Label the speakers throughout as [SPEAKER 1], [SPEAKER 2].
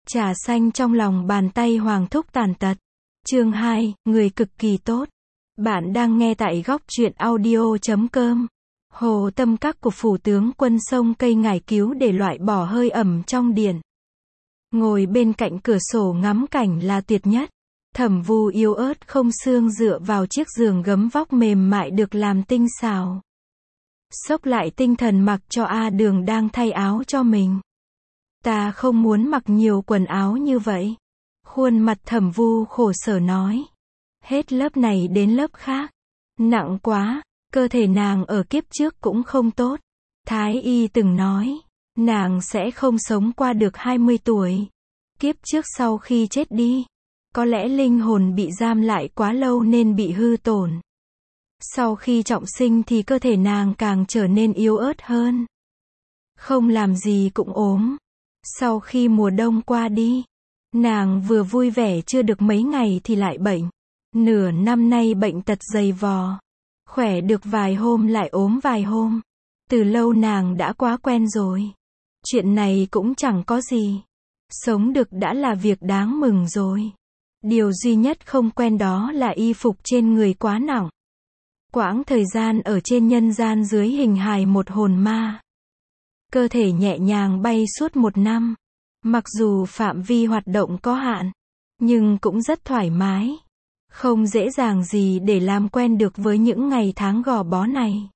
[SPEAKER 1] Trà xanh trong lòng bàn tay Hoàng Thúc tàn tật. Chương 2, người cực kỳ tốt. Bạn đang nghe tại góc truyện audio.com. Hồ Tâm Các của phủ tướng quân sông cây ngải cứu để loại bỏ hơi ẩm trong điện. Ngồi bên cạnh cửa sổ ngắm cảnh là tuyệt nhất. Thẩm Vu yếu ớt không xương dựa vào chiếc giường gấm vóc mềm mại được làm tinh xảo. Xốc lại tinh thần mặc cho A Đường đang thay áo cho mình. Ta không muốn mặc nhiều quần áo như vậy. Khuôn mặt Thẩm Vu khổ sở nói. Hết lớp này đến lớp khác. Nặng quá, cơ thể nàng ở kiếp trước cũng không tốt. Thái y từng nói, nàng sẽ không sống qua được 20 tuổi. Kiếp trước sau khi chết đi, có lẽ linh hồn bị giam lại quá lâu nên bị hư tổn. Sau khi trọng sinh thì cơ thể nàng càng trở nên yếu ớt hơn. Không làm gì cũng ốm. Sau khi mùa đông qua đi, nàng vừa vui vẻ chưa được mấy ngày thì lại bệnh. Nửa năm nay bệnh tật dày vò. Khỏe được vài hôm lại ốm vài hôm. Từ lâu nàng đã quá quen rồi. Chuyện này cũng chẳng có gì. Sống được đã là việc đáng mừng rồi. Điều duy nhất không quen đó là y phục trên người quá nặng. Quãng thời gian ở trên nhân gian dưới hình hài một hồn ma. Cơ thể nhẹ nhàng bay suốt 1 năm. Mặc dù phạm vi hoạt động có hạn, nhưng cũng rất thoải mái. Không dễ dàng gì để làm quen được với những ngày tháng gò bó này.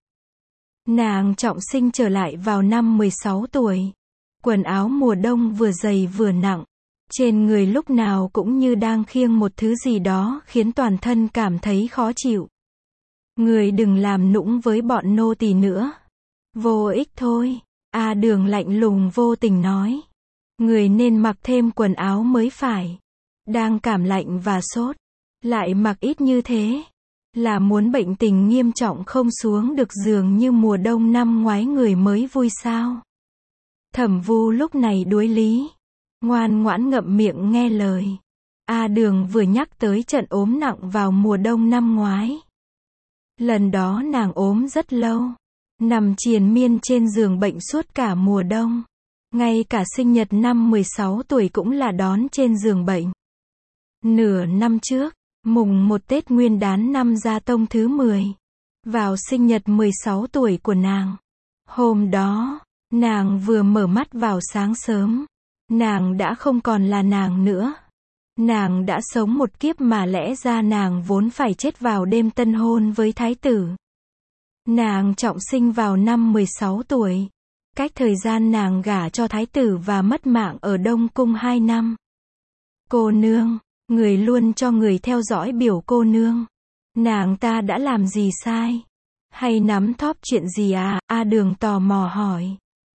[SPEAKER 1] Nàng trọng sinh trở lại vào năm 16 tuổi. Quần áo mùa đông vừa dày vừa nặng. Trên người lúc nào cũng như đang khiêng một thứ gì đó khiến toàn thân cảm thấy khó chịu. Người đừng làm nũng với bọn nô tỳ nữa. Vô ích thôi. A Đường lạnh lùng vô tình nói. Người nên mặc thêm quần áo mới phải. Đang cảm lạnh và sốt. Lại mặc ít như thế. Là muốn bệnh tình nghiêm trọng không xuống được giường như mùa đông năm ngoái người mới vui sao? Thẩm Vu lúc này đuối lý. Ngoan ngoãn ngậm miệng nghe lời. A Đường vừa nhắc tới trận ốm nặng vào mùa đông năm ngoái. Lần đó nàng ốm rất lâu. Nằm triền miên trên giường bệnh suốt cả mùa đông. Ngay cả sinh nhật năm 16 tuổi cũng là đón trên giường bệnh. Nửa năm trước, mùng 1 Tết Nguyên Đán năm Gia Tông thứ 10. Vào sinh nhật 16 tuổi của nàng. Hôm đó, nàng vừa mở mắt vào sáng sớm. Nàng đã không còn là nàng nữa. Nàng đã sống một kiếp mà lẽ ra nàng vốn phải chết vào đêm tân hôn với thái tử. Nàng trọng sinh vào năm 16 tuổi. Cách thời gian nàng gả cho thái tử và mất mạng ở Đông Cung 2 năm. Cô nương, người luôn cho người theo dõi biểu cô nương. Nàng ta đã làm gì sai? Hay nắm thóp chuyện gì à? A Đường tò mò hỏi.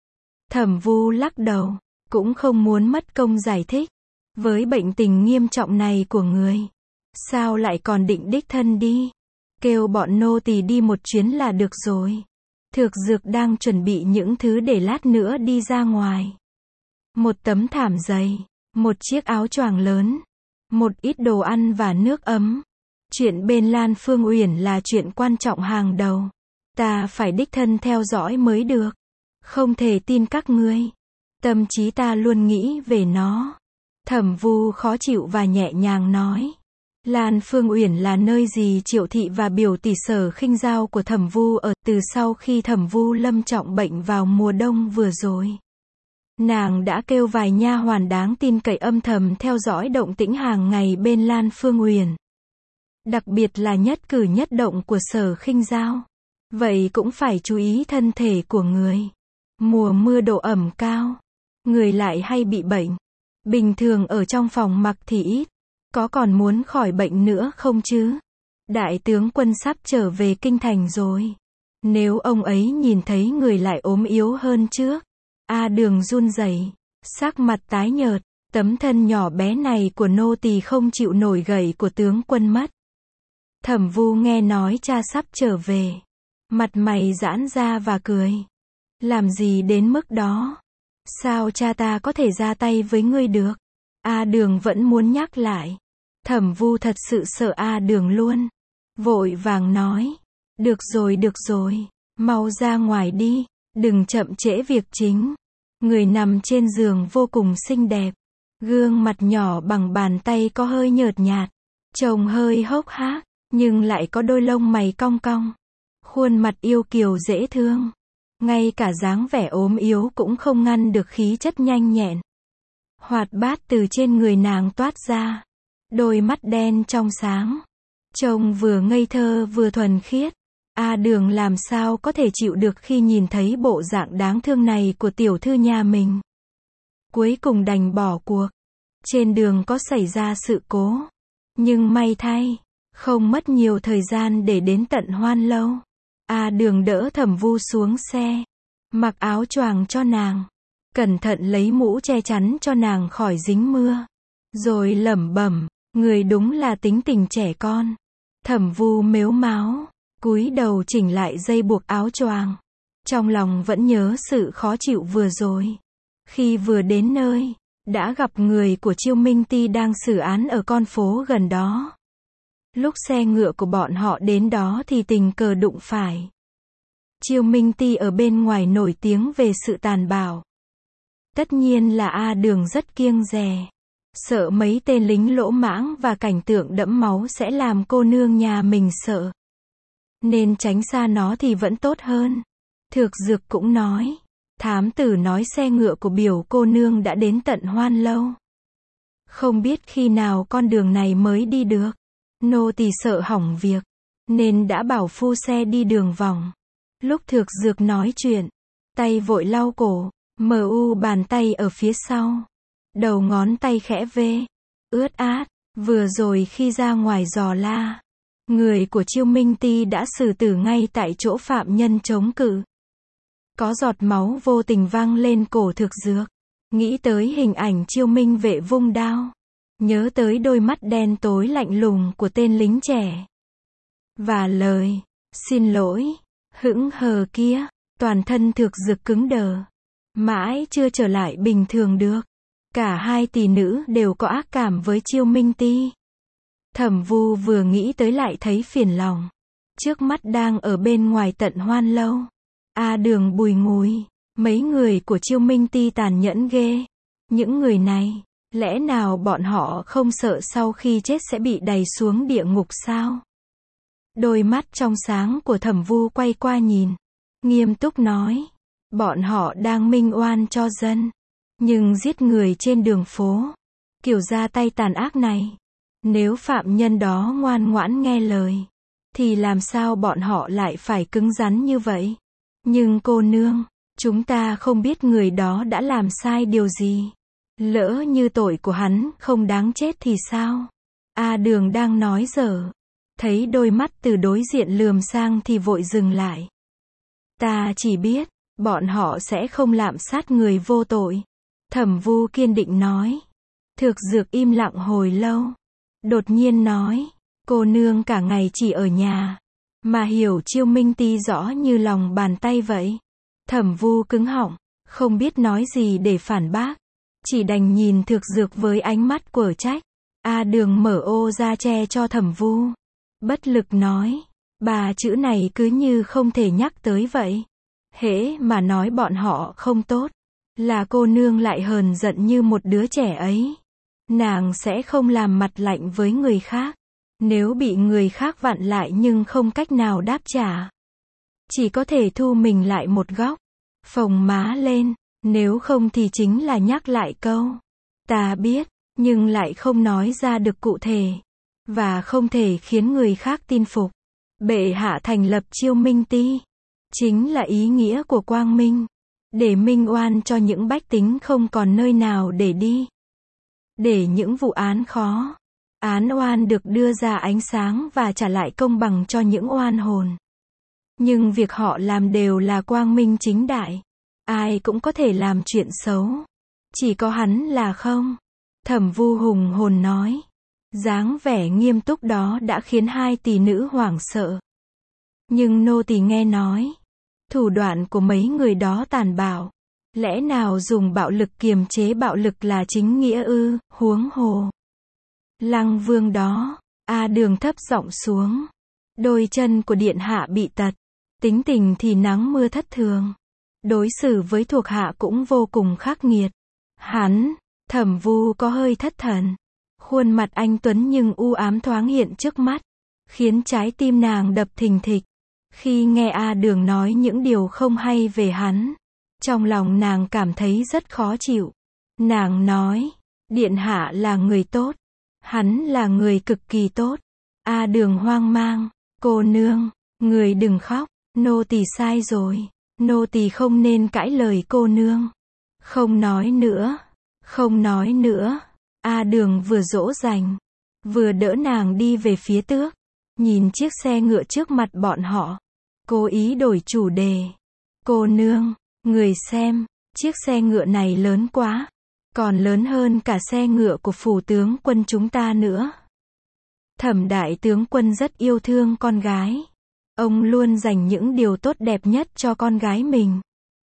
[SPEAKER 1] Thẩm Vu lắc đầu, cũng không muốn mất công giải thích. Với bệnh tình nghiêm trọng này của người, sao lại còn định đích thân đi? Kêu bọn nô tỳ đi một chuyến là được rồi. Thược Dược đang chuẩn bị những thứ để lát nữa đi ra ngoài. Một tấm thảm dày, một chiếc áo choàng lớn, một ít đồ ăn và nước ấm. Chuyện bên Lan Phương Uyển là chuyện quan trọng hàng đầu. Ta phải đích thân theo dõi mới được. Không thể tin các ngươi. Tâm trí ta luôn nghĩ về nó. Thẩm Vu khó chịu và nhẹ nhàng nói. Lan Phương Uyển là nơi gì Triệu thị và biểu tỷ Sở Khinh Giao của Thẩm Vu ở từ sau khi Thẩm Vu lâm trọng bệnh vào mùa đông vừa rồi. Nàng đã kêu vài nha hoàn đáng tin cậy âm thầm theo dõi động tĩnh hàng ngày bên Lan Phương Uyển. Đặc biệt là nhất cử nhất động của Sở Khinh Giao. Vậy cũng phải chú ý thân thể của người. Mùa mưa độ ẩm cao. Người lại hay bị bệnh. Bình thường ở trong phòng mặc thì ít. Có còn muốn khỏi bệnh nữa không chứ? Đại tướng quân sắp trở về kinh thành rồi. Nếu ông ấy nhìn thấy người lại ốm yếu hơn trước. A Đường run rẩy, sắc mặt tái nhợt, tấm thân nhỏ bé này của nô tỳ không chịu nổi gầy của tướng quân mất. Thẩm Vu nghe nói cha sắp trở về. Mặt mày giãn ra và cười. Làm gì đến mức đó? Sao cha ta có thể ra tay với ngươi được? A Đường vẫn muốn nhắc lại. Thẩm Vu thật sự sợ A Đường luôn. Vội vàng nói. Được rồi. Mau ra ngoài đi. Đừng chậm trễ việc chính. Người nằm trên giường vô cùng xinh đẹp. Gương mặt nhỏ bằng bàn tay có hơi nhợt nhạt, trông hơi hốc hác, nhưng lại có đôi lông mày cong cong. Khuôn mặt yêu kiều dễ thương. Ngay cả dáng vẻ ốm yếu cũng không ngăn được khí chất nhanh nhẹn, hoạt bát từ trên người nàng toát ra. Đôi mắt đen trong sáng, trông vừa ngây thơ vừa thuần khiết. A Đường làm sao có thể chịu được khi nhìn thấy bộ dạng đáng thương này của tiểu thư nhà mình. Cuối cùng đành bỏ cuộc. Trên đường có xảy ra sự cố, nhưng may thay, không mất nhiều thời gian để đến tận Hoan Lâu. A Đường đỡ Thẩm Vu xuống xe, mặc áo choàng cho nàng, cẩn thận lấy mũ che chắn cho nàng khỏi dính mưa, rồi lẩm bẩm, người đúng là tính tình trẻ con. Thẩm Vu mếu máo, cúi đầu chỉnh lại dây buộc áo choàng. Trong lòng vẫn nhớ sự khó chịu vừa rồi. Khi vừa đến nơi, đã gặp người của Chiêu Minh Ti đang xử án ở con phố gần đó. Lúc xe ngựa của bọn họ đến đó thì tình cờ đụng phải. Chiêu Minh Ti ở bên ngoài nổi tiếng về sự tàn bạo. Tất nhiên là A Đường rất kiêng dè, sợ mấy tên lính lỗ mãng và cảnh tượng đẫm máu sẽ làm cô nương nhà mình sợ, nên tránh xa nó thì vẫn tốt hơn. Thược Dược cũng nói, thám tử nói xe ngựa của biểu cô nương đã đến tận Hoan Lâu. Không biết khi nào con đường này mới đi được. Nô tỳ sợ hỏng việc, nên đã bảo phu xe đi đường vòng. Lúc Thược Dược nói chuyện, tay vội lau cổ, bàn tay ở phía sau. Đầu ngón tay khẽ vê, ướt át. Vừa rồi khi ra ngoài dò la, người của Chiêu Minh Ti đã xử tử ngay tại chỗ phạm nhân chống cự. Có giọt máu vô tình văng lên cổ Thược Dược. Nghĩ tới hình ảnh Chiêu Minh vệ vung đao, nhớ tới đôi mắt đen tối lạnh lùng của tên lính trẻ, và lời xin lỗi hững hờ kia, toàn thân Thược Dược cứng đờ, mãi chưa trở lại bình thường được. Cả hai tỷ nữ đều có ác cảm với Chiêu Minh Ti. Thẩm Vu vừa nghĩ tới lại thấy phiền lòng. Trước mắt đang ở bên ngoài tận Hoan Lâu. A Đường bùi ngùi, mấy người của Chiêu Minh Ti tàn nhẫn ghê. Những người này, lẽ nào bọn họ không sợ sau khi chết sẽ bị đày xuống địa ngục sao? Đôi mắt trong sáng của Thẩm Vu quay qua nhìn, nghiêm túc nói, bọn họ đang minh oan cho dân, nhưng giết người trên đường phố, kiểu ra tay tàn ác này, nếu phạm nhân đó ngoan ngoãn nghe lời, thì làm sao bọn họ lại phải cứng rắn như vậy? Nhưng cô nương, chúng ta không biết người đó đã làm sai điều gì. Lỡ như tội của hắn không đáng chết thì sao? A Đường đang nói dở, thấy đôi mắt từ đối diện lườm sang thì vội dừng lại. Ta chỉ biết, bọn họ sẽ không lạm sát người vô tội. Thẩm Vu kiên định nói. Thược Dược im lặng hồi lâu, đột nhiên nói, cô nương cả ngày chỉ ở nhà, mà hiểu Chiêu Minh Ti rõ như lòng bàn tay vậy. Thẩm Vu cứng họng, không biết nói gì để phản bác, chỉ đành nhìn Thược Dược với ánh mắt quở trách. A Đường mở ô ra che cho Thẩm Vu, bất lực nói, ba chữ này cứ như không thể nhắc tới vậy. Hễ mà nói bọn họ không tốt, là cô nương lại hờn giận như một đứa trẻ ấy. Nàng sẽ không làm mặt lạnh với người khác, nếu bị người khác vặn lại nhưng không cách nào đáp trả, chỉ có thể thu mình lại một góc, phồng má lên, nếu không thì chính là nhắc lại câu, ta biết, nhưng lại không nói ra được cụ thể, và không thể khiến người khác tin phục. Bệ hạ thành lập Chiêu Minh Ti, chính là ý nghĩa của quang minh, để minh oan cho những bách tính không còn nơi nào để đi, để những vụ án khó, án oan được đưa ra ánh sáng và trả lại công bằng cho những oan hồn. Nhưng việc họ làm đều là quang minh chính đại. Ai cũng có thể làm chuyện xấu, chỉ có hắn là không. Thẩm Vu hùng hồn nói. Dáng vẻ nghiêm túc đó đã khiến hai tỷ nữ hoảng sợ. Nhưng nô tỳ nghe nói, thủ đoạn của mấy người đó tàn bạo. Lẽ nào dùng bạo lực kiềm chế bạo lực là chính nghĩa ư? Huống hồ Lăng Vương đó. A Đường thấp giọng xuống. Đôi chân của điện hạ bị tật, tính tình thì nắng mưa thất thường, đối xử với thuộc hạ cũng vô cùng khắc nghiệt. Hắn, Thẩm Vu có hơi thất thần. Khuôn mặt anh tuấn nhưng u ám thoáng hiện trước mắt, khiến trái tim nàng đập thình thịch. Khi nghe A Đường nói những điều không hay về hắn, trong lòng nàng cảm thấy rất khó chịu. Nàng nói, điện hạ là người tốt, hắn là người cực kỳ tốt. A Đường hoang mang, cô nương, người đừng khóc, nô tỳ sai rồi, nô tỳ không nên cãi lời cô nương. Không nói nữa, không nói nữa. A Đường vừa dỗ dành, vừa đỡ nàng đi về phía tước, nhìn chiếc xe ngựa trước mặt bọn họ, cố ý đổi chủ đề. Cô nương, người xem, chiếc xe ngựa này lớn quá, còn lớn hơn cả xe ngựa của phủ tướng quân chúng ta nữa. Thẩm đại tướng quân rất yêu thương con gái. Ông luôn dành những điều tốt đẹp nhất cho con gái mình.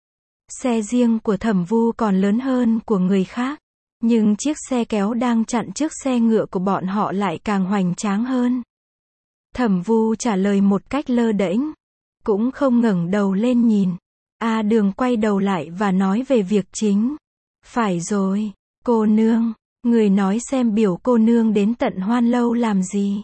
[SPEAKER 1] Xe riêng của Thẩm Vu còn lớn hơn của người khác, nhưng chiếc xe kéo đang chặn trước xe ngựa của bọn họ lại càng hoành tráng hơn. Thẩm Vu trả lời một cách lơ đễnh, cũng không ngẩng đầu lên nhìn. A Đường quay đầu lại và nói về việc chính. Phải rồi, cô nương, người nói xem biểu cô nương đến Tận Hoan Lâu làm gì.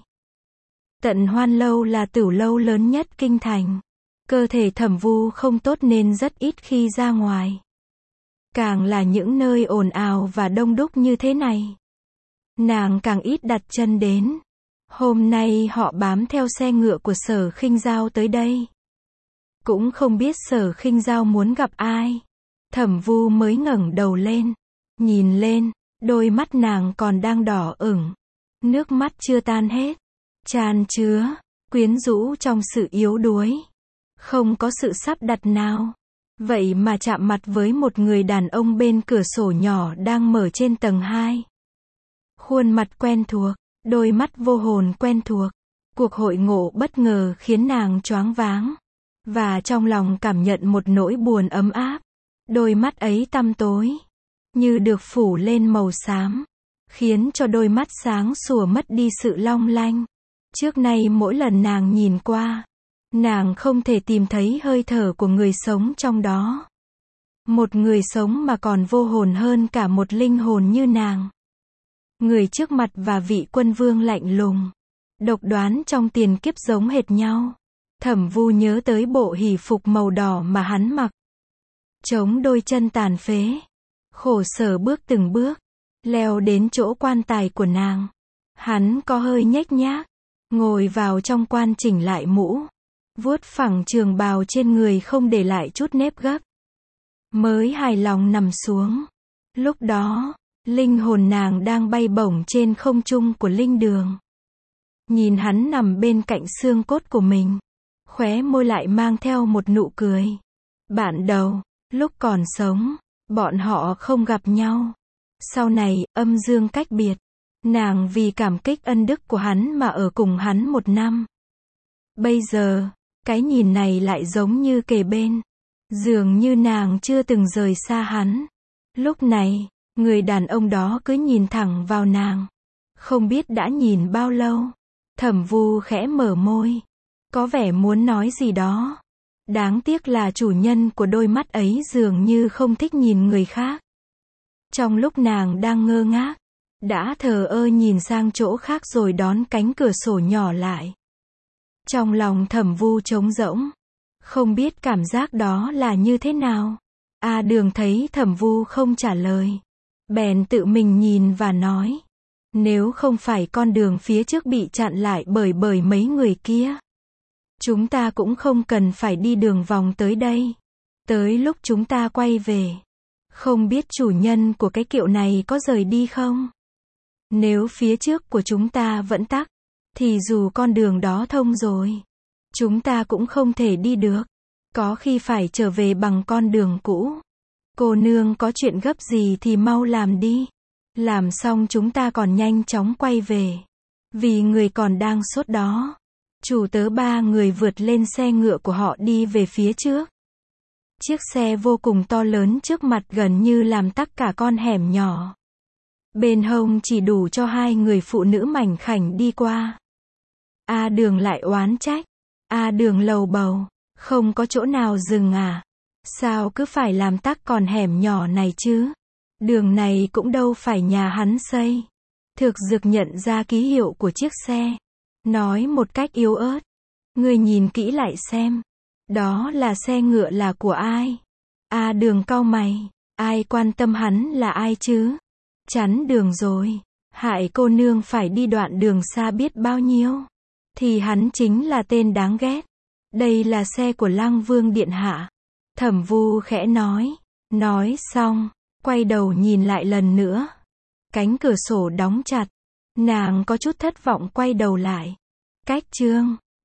[SPEAKER 1] Tận Hoan Lâu là tửu lâu lớn nhất kinh thành. Cơ thể Thẩm Vu không tốt nên rất ít khi ra ngoài. Càng là những nơi ồn ào và đông đúc như thế này, nàng càng ít đặt chân đến. Hôm nay họ bám theo xe ngựa của Sở Khinh Dao tới đây. Cũng không biết Sở Khinh Dao muốn gặp ai. Thẩm Vu mới ngẩng đầu lên, nhìn lên, đôi mắt nàng còn đang đỏ ửng, nước mắt chưa tan hết, tràn chứa quyến rũ trong sự yếu đuối, không có sự sắp đặt nào. Vậy mà chạm mặt với một người đàn ông bên cửa sổ nhỏ đang mở trên tầng 2. Khuôn mặt quen thuộc, đôi mắt vô hồn quen thuộc. Cuộc hội ngộ bất ngờ khiến nàng choáng váng, và trong lòng cảm nhận một nỗi buồn ấm áp. Đôi mắt ấy tăm tối, như được phủ lên màu xám, khiến cho đôi mắt sáng sủa mất đi sự long lanh. Trước nay mỗi lần nàng nhìn qua, nàng không thể tìm thấy hơi thở của người sống trong đó. Một người sống mà còn vô hồn hơn cả một linh hồn như nàng. Người trước mặt và vị quân vương lạnh lùng, độc đoán trong tiền kiếp giống hệt nhau. Thẩm Vu nhớ tới bộ hỷ phục màu đỏ mà hắn mặc, chống đôi chân tàn phế, khổ sở bước từng bước, leo đến chỗ quan tài của nàng. Hắn có hơi nhếch nhác, ngồi vào trong quan chỉnh lại mũ, vuốt phẳng trường bào trên người không để lại chút nếp gấp, mới hài lòng nằm xuống. Lúc đó, linh hồn nàng đang bay bổng trên không trung của linh đường. Nhìn hắn nằm bên cạnh xương cốt của mình, khóe môi lại mang theo một nụ cười. Ban đầu, lúc còn sống, bọn họ không gặp nhau. Sau này, âm dương cách biệt. Nàng vì cảm kích ân đức của hắn mà ở cùng hắn 1 năm. Bây giờ, cái nhìn này lại giống như kề bên. Dường như nàng chưa từng rời xa hắn. Lúc này, người đàn ông đó cứ nhìn thẳng vào nàng. Không biết đã nhìn bao lâu. Thẩm Vu khẽ mở môi, có vẻ muốn nói gì đó. Đáng tiếc là chủ nhân của đôi mắt ấy dường như không thích nhìn người khác. Trong lúc nàng đang ngơ ngác, đã thờ ơ nhìn sang chỗ khác rồi đón cánh cửa sổ nhỏ lại. Trong lòng Thẩm Vu trống rỗng, không biết cảm giác đó là như thế nào. A Đường thấy Thẩm Vu không trả lời, bèn tự mình nhìn và nói, nếu không phải con đường phía trước bị chặn lại bởi mấy người kia, chúng ta cũng không cần phải đi đường vòng tới đây. Tới lúc chúng ta quay về, không biết chủ nhân của cái kiệu này có rời đi không? Nếu phía trước của chúng ta vẫn tắc, thì dù con đường đó thông rồi, chúng ta cũng không thể đi được. Có khi phải trở về bằng con đường cũ. Cô nương có chuyện gấp gì thì mau làm đi. Làm xong chúng ta còn nhanh chóng quay về. Vì người còn đang sốt đó. Chủ tớ 3 người vượt lên xe ngựa của họ đi về phía trước. Chiếc xe vô cùng to lớn trước mặt gần như làm tắc cả con hẻm nhỏ. Bên hông chỉ đủ cho 2 người phụ nữ mảnh khảnh đi qua. A Đường lại oán trách. A Đường lầu bầu, không có chỗ nào dừng à? Sao cứ phải làm tắc con hẻm nhỏ này chứ? Đường này cũng đâu phải nhà hắn xây. Thực dực nhận ra ký hiệu của chiếc xe. Nói một cách yếu ớt. Ngươi nhìn kỹ lại xem. Đó là xe ngựa là của ai? Đường cau mày. Ai quan tâm hắn là ai chứ? Chắn đường rồi. Hại cô nương phải đi đoạn đường xa biết bao nhiêu. Thì hắn chính là tên đáng ghét. Đây là xe của Lăng Vương điện hạ. Thẩm Vu khẽ nói. Nói xong, quay đầu nhìn lại lần nữa. Cánh cửa sổ đóng chặt. Nàng có chút thất vọng quay đầu lại. Cách chương